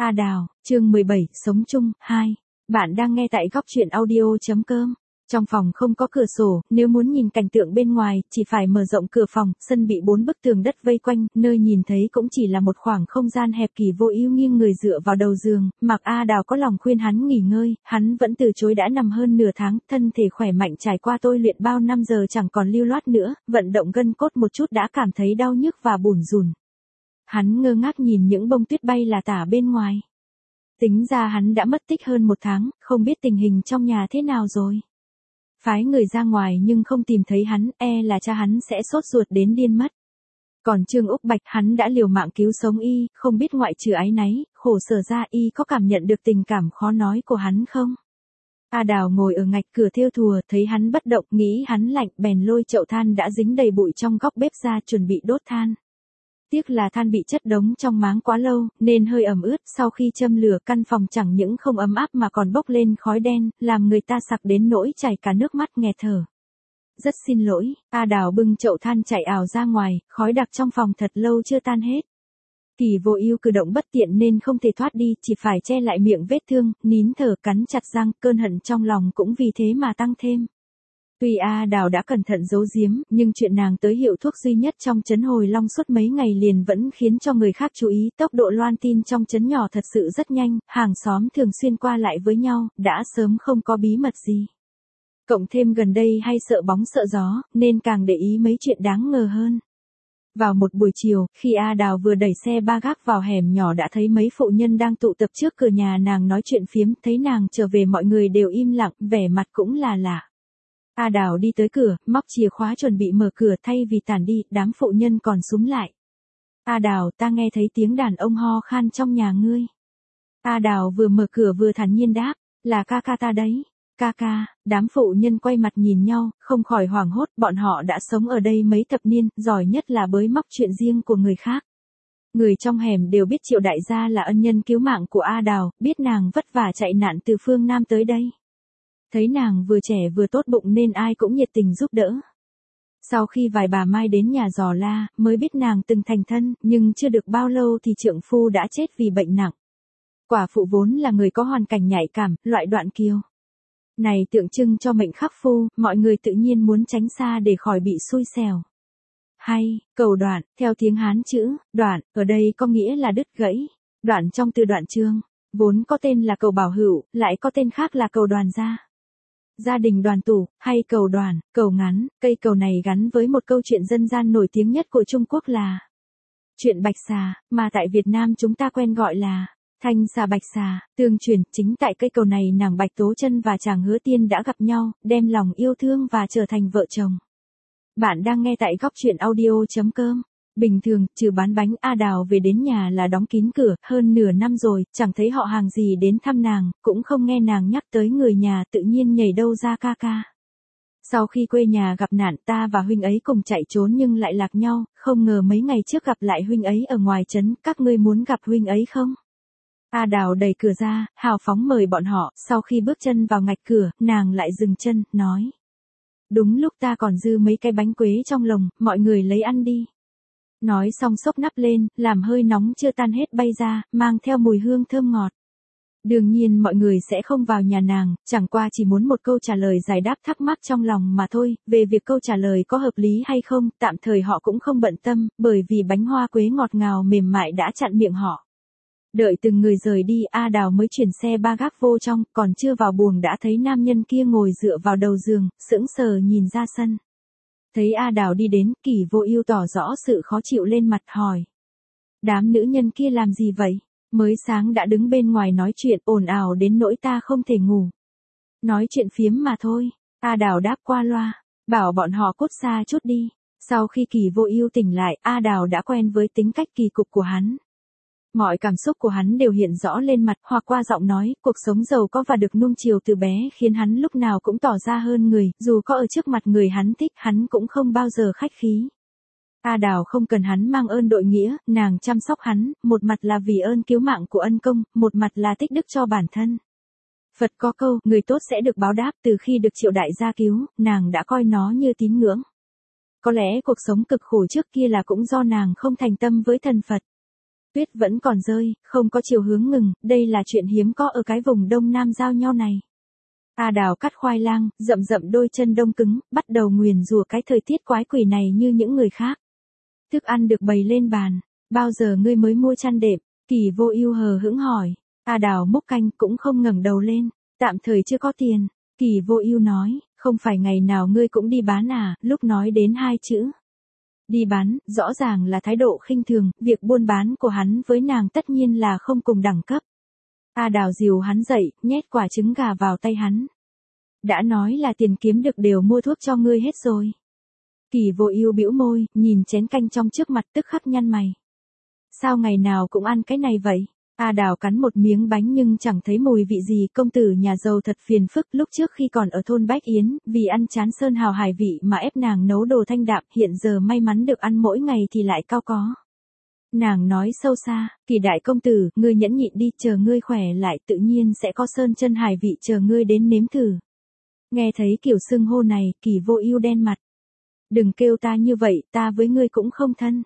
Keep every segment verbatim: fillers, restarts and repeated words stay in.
A Đào, chương mười bảy, sống chung, hai. Bạn đang nghe tại góc truyện audio.com. Trong phòng không có cửa sổ, nếu muốn nhìn cảnh tượng bên ngoài, chỉ phải mở rộng cửa phòng, sân bị bốn bức tường đất vây quanh, nơi nhìn thấy cũng chỉ là một khoảng không gian hẹp. Kỳ Vô Ưu nghiêng người dựa vào đầu giường, mặc A Đào có lòng khuyên hắn nghỉ ngơi, hắn vẫn từ chối. Đã nằm hơn nửa tháng, thân thể khỏe mạnh trải qua tôi luyện bao năm giờ chẳng còn lưu loát nữa, vận động gân cốt một chút đã cảm thấy đau nhức và bủn rủn. Hắn ngơ ngác nhìn những bông tuyết bay là tả bên ngoài. Tính ra hắn đã mất tích hơn một tháng, không biết tình hình trong nhà thế nào rồi. Phái người ra ngoài nhưng không tìm thấy hắn, e là cha hắn sẽ sốt ruột đến điên mất. Còn Trương Úc Bạch, hắn đã liều mạng cứu sống y, không biết ngoại trừ áy náy, khổ sở ra y có cảm nhận được tình cảm khó nói của hắn không? A Đào ngồi ở ngạch cửa thêu thùa, thấy hắn bất động, nghĩ hắn lạnh, bèn lôi chậu than đã dính đầy bụi trong góc bếp ra chuẩn bị đốt than. Tiếc là than bị chất đống trong máng quá lâu, nên hơi ẩm ướt. Sau khi châm lửa, căn phòng chẳng những không ấm áp mà còn bốc lên khói đen, làm người ta sặc đến nỗi chảy cả nước mắt nghẹt thở. Rất xin lỗi, A Đào bưng chậu than chạy ào ra ngoài, khói đặc trong phòng thật lâu chưa tan hết. Kỳ Vô Ưu cử động bất tiện nên không thể thoát đi, chỉ phải che lại miệng vết thương, nín thở cắn chặt răng, cơn hận trong lòng cũng vì thế mà tăng thêm. Tuy A Đào đã cẩn thận giấu giếm, nhưng chuyện nàng tới hiệu thuốc duy nhất trong trấn Hồi Long suốt mấy ngày liền vẫn khiến cho người khác chú ý. Tốc độ loan tin trong trấn nhỏ thật sự rất nhanh, hàng xóm thường xuyên qua lại với nhau, đã sớm không có bí mật gì. Cộng thêm gần đây hay sợ bóng sợ gió, nên càng để ý mấy chuyện đáng ngờ hơn. Vào một buổi chiều, khi A Đào vừa đẩy xe ba gác vào hẻm nhỏ đã thấy mấy phụ nhân đang tụ tập trước cửa nhà nàng nói chuyện phiếm. Thấy nàng trở về mọi người đều im lặng, vẻ mặt cũng là lạ. A Đào đi tới cửa, móc chìa khóa chuẩn bị mở cửa, thay vì tản đi, đám phụ nhân còn súm lại. A Đào, ta nghe thấy tiếng đàn ông ho khan trong nhà ngươi. A Đào vừa mở cửa vừa thản nhiên đáp, là ca ca ta đấy. Ca ca, đám phụ nhân quay mặt nhìn nhau, không khỏi hoảng hốt, bọn họ đã sống ở đây mấy thập niên, giỏi nhất là bới móc chuyện riêng của người khác. Người trong hẻm đều biết Triệu đại gia là ân nhân cứu mạng của A Đào, biết nàng vất vả chạy nạn từ phương Nam tới đây. Thấy nàng vừa trẻ vừa tốt bụng nên ai cũng nhiệt tình giúp đỡ. Sau khi vài bà Mai đến nhà dò la, mới biết nàng từng thành thân, nhưng chưa được bao lâu thì trượng phu đã chết vì bệnh nặng. Quả phụ vốn là người có hoàn cảnh nhạy cảm, loại đoạn kiều này tượng trưng cho mệnh khắc phu, mọi người tự nhiên muốn tránh xa để khỏi bị xui xẻo. Hay, cầu đoạn, theo tiếng Hán chữ, đoạn, ở đây có nghĩa là đứt gãy. Đoạn trong từ đoạn chương, vốn có tên là cầu bảo hữu, lại có tên khác là cầu đoàn gia. Gia đình đoàn tụ, hay cầu đoàn, cầu ngắn, cây cầu này gắn với một câu chuyện dân gian nổi tiếng nhất của Trung Quốc là chuyện bạch xà, mà tại Việt Nam chúng ta quen gọi là thanh xà bạch xà. Tương truyền, chính tại cây cầu này nàng Bạch Tố Chân và chàng Hứa Tiên đã gặp nhau, đem lòng yêu thương và trở thành vợ chồng. Bạn đang nghe tại góc truyện audio.com. Bình thường, trừ bán bánh, A Đào về đến nhà là đóng kín cửa, hơn nửa năm rồi, chẳng thấy họ hàng gì đến thăm nàng, cũng không nghe nàng nhắc tới người nhà, tự nhiên nhảy đâu ra ca ca. Sau khi quê nhà gặp nạn, ta và huynh ấy cùng chạy trốn nhưng lại lạc nhau, không ngờ mấy ngày trước gặp lại huynh ấy ở ngoài trấn, các ngươi muốn gặp huynh ấy không? A Đào đẩy cửa ra, hào phóng mời bọn họ, sau khi bước chân vào ngạch cửa, nàng lại dừng chân, nói. Đúng lúc ta còn dư mấy cái bánh quế trong lồng, mọi người lấy ăn đi. Nói xong xốc nắp lên, làm hơi nóng chưa tan hết bay ra, mang theo mùi hương thơm ngọt. Đương nhiên mọi người sẽ không vào nhà nàng, chẳng qua chỉ muốn một câu trả lời giải đáp thắc mắc trong lòng mà thôi. Về việc câu trả lời có hợp lý hay không, tạm thời họ cũng không bận tâm, bởi vì bánh hoa quế ngọt ngào mềm mại đã chặn miệng họ. Đợi từng người rời đi, A Đào mới chuyển xe ba gác vô trong, còn chưa vào buồng đã thấy nam nhân kia ngồi dựa vào đầu giường, sững sờ nhìn ra sân. Thấy A Đào đi đến, Kỳ Vô Ưu tỏ rõ sự khó chịu lên mặt hỏi. Đám nữ nhân kia làm gì vậy? Mới sáng đã đứng bên ngoài nói chuyện ồn ào đến nỗi ta không thể ngủ. Nói chuyện phiếm mà thôi. A Đào đáp qua loa, bảo bọn họ cút xa chút đi. Sau khi Kỳ Vô Ưu tỉnh lại, A Đào đã quen với tính cách kỳ cục của hắn. Mọi cảm xúc của hắn đều hiện rõ lên mặt, hoặc qua giọng nói, cuộc sống giàu có và được nuông chiều từ bé khiến hắn lúc nào cũng tỏ ra hơn người, dù có ở trước mặt người hắn thích, hắn cũng không bao giờ khách khí. A Đào không cần hắn mang ơn đội nghĩa, nàng chăm sóc hắn, một mặt là vì ơn cứu mạng của ân công, một mặt là tích đức cho bản thân. Phật có câu, người tốt sẽ được báo đáp. Từ khi được Triệu đại gia cứu, nàng đã coi nó như tín ngưỡng. Có lẽ cuộc sống cực khổ trước kia là cũng do nàng không thành tâm với thần Phật. Tuyết vẫn còn rơi, không có chiều hướng ngừng, đây là chuyện hiếm có ở cái vùng đông nam giao nhau này. A Đào cắt khoai lang, rậm rậm đôi chân đông cứng, bắt đầu nguyền rủa cái thời tiết quái quỷ này như những người khác. Thức ăn được bày lên bàn, bao giờ ngươi mới mua chăn đệm? Kỳ Vô Ưu hờ hững hỏi. A Đào múc canh cũng không ngẩng đầu lên, tạm thời chưa có tiền. Kỳ Vô Ưu nói, không phải ngày nào ngươi cũng đi bán à? Lúc nói đến hai chữ đi bán, rõ ràng là thái độ khinh thường, việc buôn bán của hắn với nàng tất nhiên là không cùng đẳng cấp. A Đào dìu hắn dậy, nhét quả trứng gà vào tay hắn. Đã nói là tiền kiếm được đều mua thuốc cho ngươi hết rồi. Kỳ Vô Ưu bĩu môi, nhìn chén canh trong trước mặt tức khắc nhăn mày. Sao ngày nào cũng ăn cái này vậy? A Đào cắn một miếng bánh nhưng chẳng thấy mùi vị gì, công tử nhà giàu thật phiền phức, lúc trước khi còn ở thôn Bách Yến, vì ăn chán sơn hào hải vị mà ép nàng nấu đồ thanh đạm, hiện giờ may mắn được ăn mỗi ngày thì lại cao có. Nàng nói sâu xa, Kỳ đại công tử, ngươi nhẫn nhịn đi, chờ ngươi khỏe lại tự nhiên sẽ có sơn chân hải vị chờ ngươi đến nếm thử. Nghe thấy kiểu xưng hô này, Kỳ Vô Ưu đen mặt. Đừng kêu ta như vậy, ta với ngươi cũng không thân.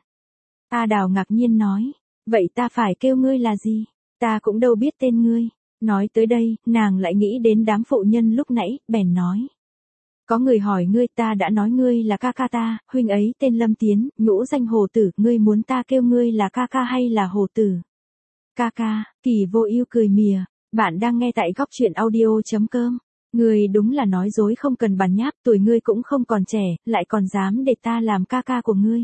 A Đào ngạc nhiên nói, vậy ta phải kêu ngươi là gì? Ta cũng đâu biết tên ngươi. Nói tới đây, nàng lại nghĩ đến đám phụ nhân lúc nãy, bèn nói. Có người hỏi ngươi, ta đã nói ngươi là ca ca ta, huynh ấy tên Lâm Tiến, nhũ danh Hồ Tử, ngươi muốn ta kêu ngươi là ca ca hay là Hồ Tử? Ca ca, Kỳ Vô Ưu cười mỉa, bạn đang nghe tại góc truyện audio chấm com. Ngươi đúng là nói dối không cần bàn nháp, tuổi ngươi cũng không còn trẻ, lại còn dám để ta làm ca ca của ngươi.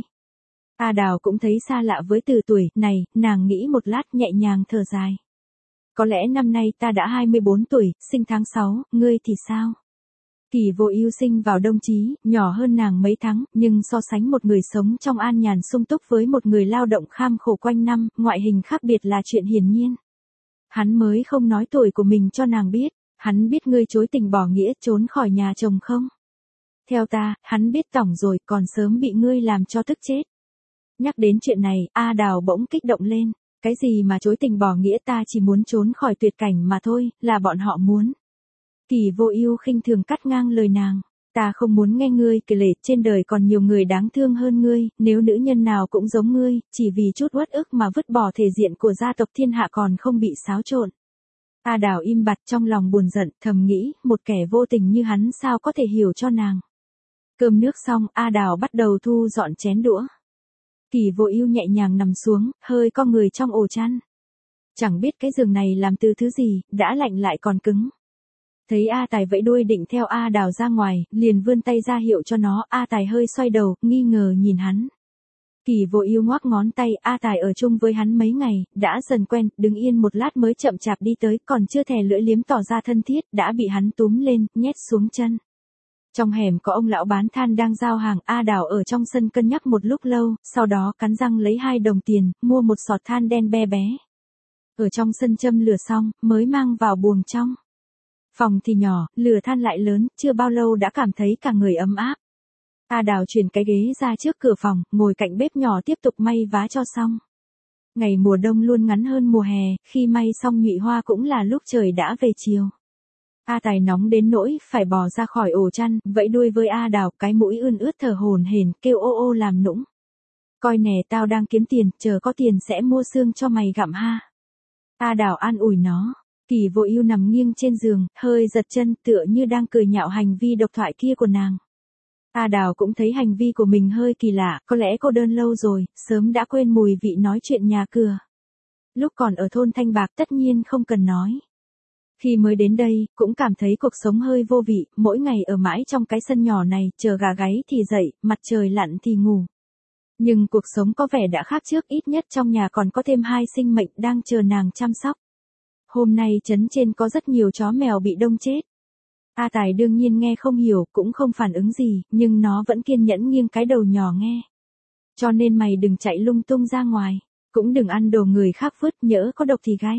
A Đào cũng thấy xa lạ với từ tuổi này, nàng nghĩ một lát nhẹ nhàng thở dài. Có lẽ năm nay ta đã hai mươi bốn tuổi, sinh tháng sáu, ngươi thì sao? Kỳ Vô Ưu sinh vào đông chí, nhỏ hơn nàng mấy tháng, nhưng so sánh một người sống trong an nhàn sung túc với một người lao động kham khổ quanh năm, ngoại hình khác biệt là chuyện hiển nhiên. Hắn mới không nói tuổi của mình cho nàng biết, hắn biết ngươi chối tình bỏ nghĩa trốn khỏi nhà chồng không? Theo ta, hắn biết tổng rồi, còn sớm bị ngươi làm cho tức chết. Nhắc đến chuyện này, A Đào bỗng kích động lên, cái gì mà chối tình bỏ nghĩa, ta chỉ muốn trốn khỏi tuyệt cảnh mà thôi, là bọn họ muốn. Kỳ Vô Ưu khinh thường cắt ngang lời nàng, ta không muốn nghe ngươi kể lể, trên đời còn nhiều người đáng thương hơn ngươi, nếu nữ nhân nào cũng giống ngươi, chỉ vì chút uất ức mà vứt bỏ thể diện của gia tộc thiên hạ còn không bị xáo trộn. A Đào im bặt trong lòng buồn giận, thầm nghĩ, một kẻ vô tình như hắn sao có thể hiểu cho nàng. Cơm nước xong, A Đào bắt đầu thu dọn chén đũa. Kỳ Vô Ưu nhẹ nhàng nằm xuống, hơi co người trong ổ chăn. Chẳng biết cái giường này làm từ thứ gì, đã lạnh lại còn cứng. Thấy A Tài vẫy đuôi định theo A Đào ra ngoài, liền vươn tay ra hiệu cho nó, A Tài hơi xoay đầu, nghi ngờ nhìn hắn. Kỳ Vô Ưu ngoắc ngón tay, A Tài ở chung với hắn mấy ngày, đã dần quen, đứng yên một lát mới chậm chạp đi tới, còn chưa thè lưỡi liếm tỏ ra thân thiết, đã bị hắn túm lên, nhét xuống chân. Trong hẻm có ông lão bán than đang giao hàng, A Đào ở trong sân cân nhắc một lúc lâu, sau đó cắn răng lấy hai đồng tiền, mua một sọt than đen be bé. Ở trong sân châm lửa xong, mới mang vào buồng trong. Phòng thì nhỏ, lửa than lại lớn, chưa bao lâu đã cảm thấy cả người ấm áp. A Đào chuyển cái ghế ra trước cửa phòng, ngồi cạnh bếp nhỏ tiếp tục may vá cho xong. Ngày mùa đông luôn ngắn hơn mùa hè, khi may xong nhụy hoa cũng là lúc trời đã về chiều. A Tài nóng đến nỗi phải bò ra khỏi ổ chăn, vẫy đuôi với A Đào, cái mũi ươn ướt thở hổn hển, kêu ô ô làm nũng. Coi nè, tao đang kiếm tiền, chờ có tiền sẽ mua xương cho mày gặm ha. A Đào an ủi nó. Kỳ Vô Ưu nằm nghiêng trên giường, hơi giật chân, tựa như đang cười nhạo hành vi độc thoại kia của nàng. A Đào cũng thấy hành vi của mình hơi kỳ lạ, có lẽ cô đơn lâu rồi, sớm đã quên mùi vị nói chuyện nhà cửa. Lúc còn ở thôn Thanh Bạc tất nhiên không cần nói. Khi mới đến đây, cũng cảm thấy cuộc sống hơi vô vị, mỗi ngày ở mãi trong cái sân nhỏ này, chờ gà gáy thì dậy, mặt trời lặn thì ngủ. Nhưng cuộc sống có vẻ đã khác trước, ít nhất trong nhà còn có thêm hai sinh mệnh đang chờ nàng chăm sóc. Hôm nay trấn trên có rất nhiều chó mèo bị đông chết. A Tài đương nhiên nghe không hiểu, cũng không phản ứng gì, nhưng nó vẫn kiên nhẫn nghiêng cái đầu nhỏ nghe. Cho nên mày đừng chạy lung tung ra ngoài, cũng đừng ăn đồ người khác vứt, nhỡ có độc thì gay.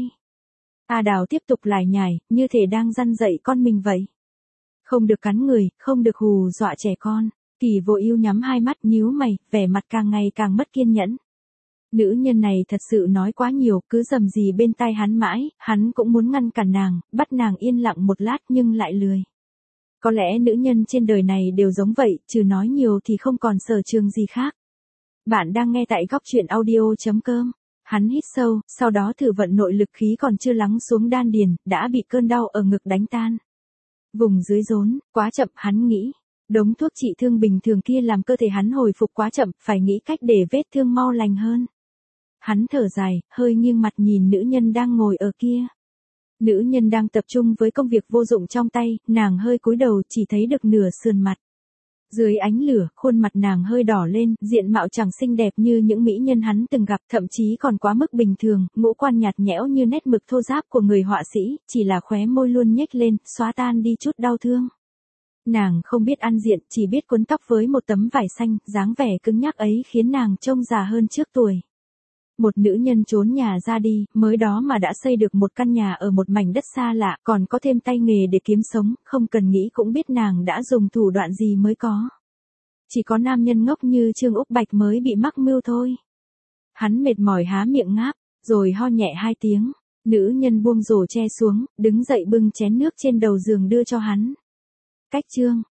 A Đào tiếp tục lải nhải, như thể đang răn dạy con mình vậy. Không được cắn người, không được hù dọa trẻ con. Kỳ Vô Ưu nhắm hai mắt nhíu mày, vẻ mặt càng ngày càng mất kiên nhẫn. Nữ nhân này thật sự nói quá nhiều, cứ rầm rì bên tai hắn mãi, hắn cũng muốn ngăn cản nàng, bắt nàng yên lặng một lát nhưng lại lười. Có lẽ nữ nhân trên đời này đều giống vậy, trừ nói nhiều thì không còn sở trường gì khác. Bạn đang nghe tại góc truyện audio chấm com. Hắn hít sâu, sau đó thử vận nội lực khí còn chưa lắng xuống đan điền, đã bị cơn đau ở ngực đánh tan. Vùng dưới rốn, quá chậm, hắn nghĩ. Đống thuốc trị thương bình thường kia làm cơ thể hắn hồi phục quá chậm, phải nghĩ cách để vết thương mau lành hơn. Hắn thở dài, hơi nghiêng mặt nhìn nữ nhân đang ngồi ở kia. Nữ nhân đang tập trung với công việc vô dụng trong tay, nàng hơi cúi đầu chỉ thấy được nửa sườn mặt. Dưới ánh lửa, khuôn mặt nàng hơi đỏ lên, diện mạo chẳng xinh đẹp như những mỹ nhân hắn từng gặp, thậm chí còn quá mức bình thường, ngũ quan nhạt nhẽo như nét mực thô ráp của người họa sĩ, chỉ là khóe môi luôn nhếch lên, xóa tan đi chút đau thương. Nàng không biết ăn diện, chỉ biết quấn tóc với một tấm vải xanh, dáng vẻ cứng nhắc ấy khiến nàng trông già hơn trước tuổi. Một nữ nhân trốn nhà ra đi, mới đó mà đã xây được một căn nhà ở một mảnh đất xa lạ, còn có thêm tay nghề để kiếm sống, không cần nghĩ cũng biết nàng đã dùng thủ đoạn gì mới có. Chỉ có nam nhân ngốc như Trương Úc Bạch mới bị mắc mưu thôi. Hắn mệt mỏi há miệng ngáp, rồi ho nhẹ hai tiếng. Nữ nhân buông rổ che xuống, đứng dậy bưng chén nước trên đầu giường đưa cho hắn. Cách chương